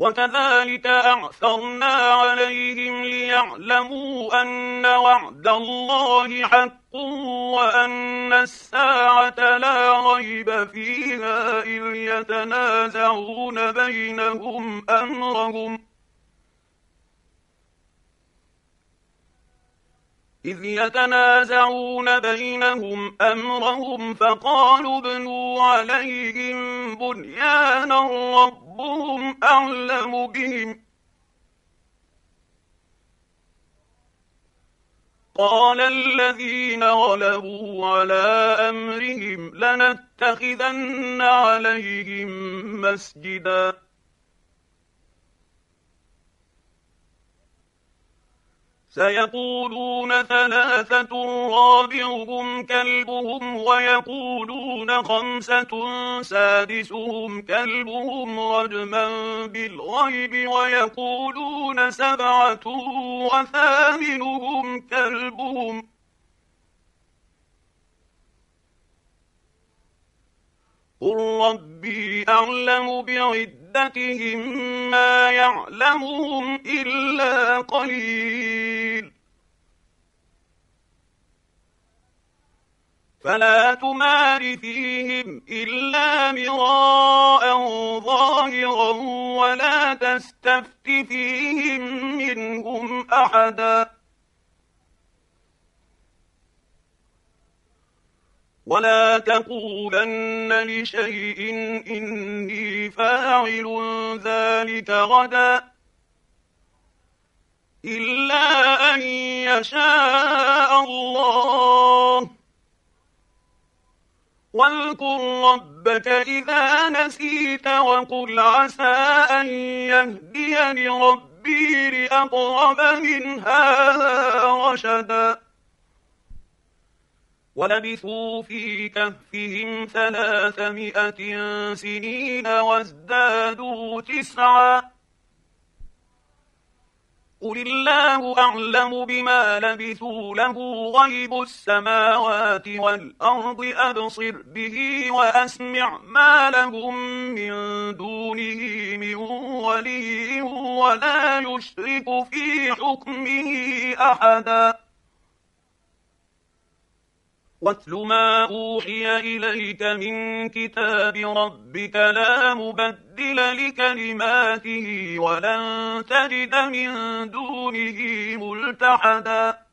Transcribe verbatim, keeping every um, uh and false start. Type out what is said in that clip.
وكذلك أعثرنا عليهم ليعلموا أن وعد الله حق وأن الساعة لا ريب فيها إذ يتنازعون بينهم أمرهم إذ يتنازعون بينهم أمرهم فقالوا ابنوا عليهم بنيانا ربهم أعلم بهم قال الذين غلبوا على أمرهم لنتخذن عليهم مسجدا سيقولون ثلاثة رابعهم كلبهم ويقولون خمسة سادسهم كلبهم رجما بالغيب ويقولون سبعة وثامنهم كلبهم قل ربي أعلم بعدتهم ما يعلمهم إلا قليل فلا تمار فيهم إلا مراء ظاهرا ولا تستفت فيهم منهم أحدا ولا تقولن لشيء إني فاعل ذلك غدا إلا أن يشاء الله واذكر ربك إذا نسيت وقل عسى أن يهديني ربي لأقرب من هذا رشدا ولبثوا في كهفهم ثلاثمائة سنين وازدادوا تسعا قل الله أعلم بما لبثوا له غيب السماوات والأرض أبصر به وأسمع ما لهم من دونه من ولي ولا يشرك في حكمه أحدا واتل ما أوحي إليك من كتاب ربك لا مبدل لكلماته ولن تجد من دونه ملتحدا